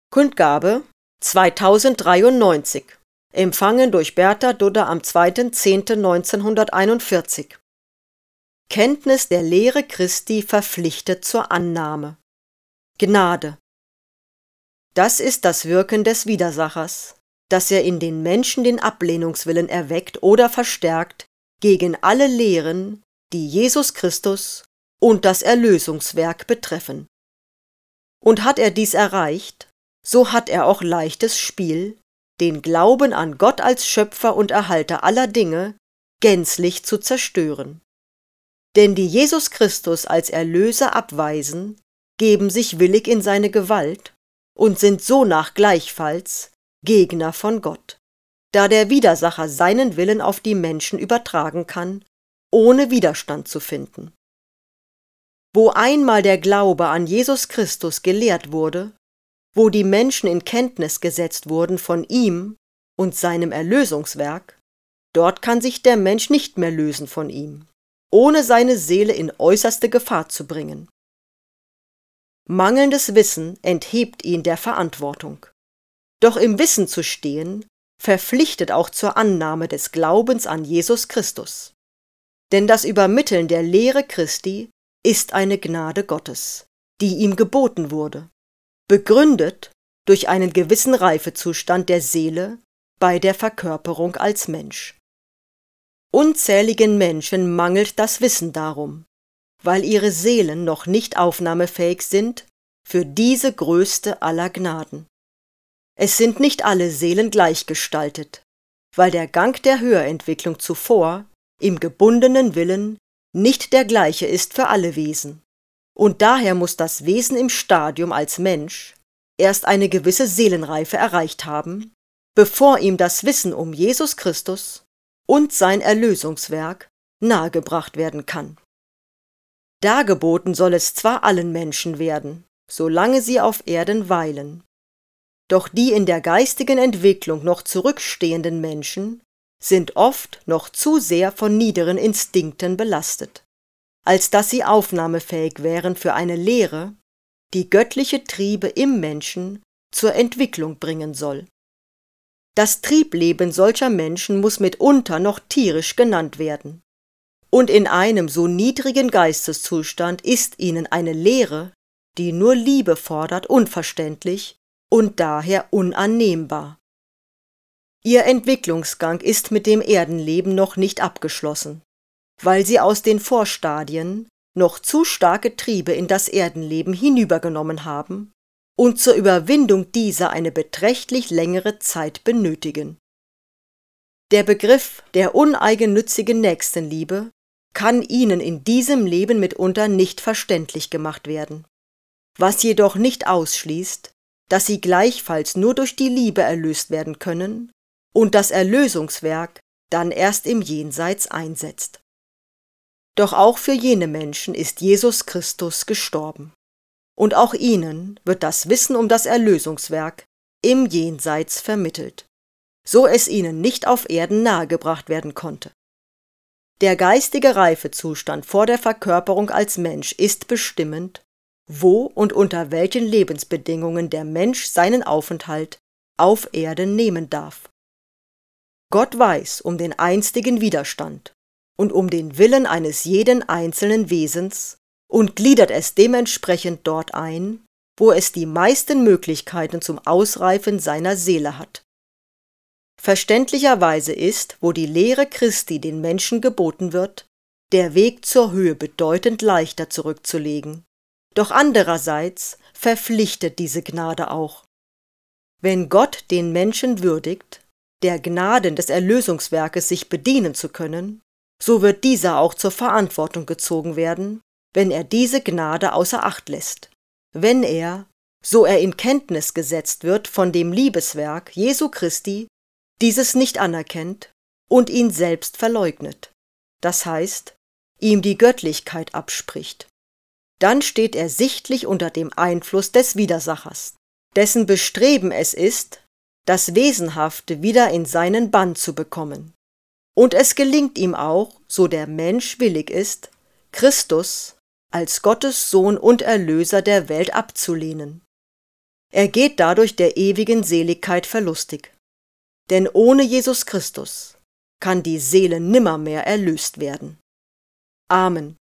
Kundgabe 2093. Empfangen durch Bertha Dudder am 2.10.1941. Kenntnis der Lehre Christi verpflichtet zur Annahme. Gnade. Das ist das Wirken des Widersachers, dass er in den Menschen den Ablehnungswillen erweckt oder verstärkt gegen alle Lehren, die Jesus Christus und das Erlösungswerk betreffen. Und hat er dies erreicht, so hat er auch leichtes Spiel, den Glauben an Gott als Schöpfer und Erhalter aller Dinge gänzlich zu zerstören. Denn die Jesus Christus als Erlöser abweisen, geben sich willig in seine Gewalt und sind sonach gleichfalls Gegner von Gott, da der Widersacher seinen Willen auf die Menschen übertragen kann, ohne Widerstand zu finden. Wo einmal der Glaube an Jesus Christus gelehrt wurde, wo die Menschen in Kenntnis gesetzt wurden von ihm und seinem Erlösungswerk, dort kann sich der Mensch nicht mehr lösen von ihm, ohne seine Seele in äußerste Gefahr zu bringen. Mangelndes Wissen enthebt ihn der Verantwortung. Doch im Wissen zu stehen, verpflichtet auch zur Annahme des Glaubens an Jesus Christus. Denn das Übermitteln der Lehre Christi ist eine Gnade Gottes, die ihm geboten wurde, begründet durch einen gewissen Reifezustand der Seele bei der Verkörperung als Mensch. Unzähligen Menschen mangelt das Wissen darum, weil ihre Seelen noch nicht aufnahmefähig sind für diese größte aller Gnaden. Es sind nicht alle Seelen gleichgestaltet, weil der Gang der Höherentwicklung zuvor im gebundenen Willen nicht der gleiche ist für alle Wesen. Und daher muss das Wesen im Stadium als Mensch erst eine gewisse Seelenreife erreicht haben, bevor ihm das Wissen um Jesus Christus und sein Erlösungswerk nahegebracht werden kann. Dargeboten soll es zwar allen Menschen werden, solange sie auf Erden weilen, doch die in der geistigen Entwicklung noch zurückstehenden Menschen sind oft noch zu sehr von niederen Instinkten belastet, als dass sie aufnahmefähig wären für eine Lehre, die göttliche Triebe im Menschen zur Entwicklung bringen soll. Das Triebleben solcher Menschen muss mitunter noch tierisch genannt werden, und in einem so niedrigen Geisteszustand ist ihnen eine Lehre, die nur Liebe fordert, unverständlich und daher unannehmbar. Ihr Entwicklungsgang ist mit dem Erdenleben noch nicht abgeschlossen, weil sie aus den Vorstadien noch zu starke Triebe in das Erdenleben hinübergenommen haben und zur Überwindung dieser eine beträchtlich längere Zeit benötigen. Der Begriff der uneigennützigen Nächstenliebe kann ihnen in diesem Leben mitunter nicht verständlich gemacht werden, was jedoch nicht ausschließt, dass sie gleichfalls nur durch die Liebe erlöst werden können und das Erlösungswerk dann erst im Jenseits einsetzt. Doch auch für jene Menschen ist Jesus Christus gestorben, und auch ihnen wird das Wissen um das Erlösungswerk im Jenseits vermittelt, so es ihnen nicht auf Erden nahegebracht werden konnte. Der geistige Reifezustand vor der Verkörperung als Mensch ist bestimmend, wo und unter welchen Lebensbedingungen der Mensch seinen Aufenthalt auf Erden nehmen darf. Gott weiß um den einstigen Widerstand und um den Willen eines jeden einzelnen Wesens und gliedert es dementsprechend dort ein, wo es die meisten Möglichkeiten zum Ausreifen seiner Seele hat. Verständlicherweise ist, wo die Lehre Christi den Menschen geboten wird, der Weg zur Höhe bedeutend leichter zurückzulegen. Doch andererseits verpflichtet diese Gnade auch. Wenn Gott den Menschen würdigt, der Gnaden des Erlösungswerkes sich bedienen zu können, so wird dieser auch zur Verantwortung gezogen werden, wenn er diese Gnade außer Acht lässt, wenn er, so er in Kenntnis gesetzt wird von dem Liebeswerk Jesu Christi, dieses nicht anerkennt und ihn selbst verleugnet, das heißt, ihm die Göttlichkeit abspricht. Dann steht er sichtlich unter dem Einfluss des Widersachers, dessen Bestreben es ist, das Wesenhafte wieder in seinen Bann zu bekommen. Und es gelingt ihm auch, so der Mensch willig ist, Christus als Gottes Sohn und Erlöser der Welt abzulehnen. Er geht dadurch der ewigen Seligkeit verlustig. Denn ohne Jesus Christus kann die Seele nimmermehr erlöst werden. Amen.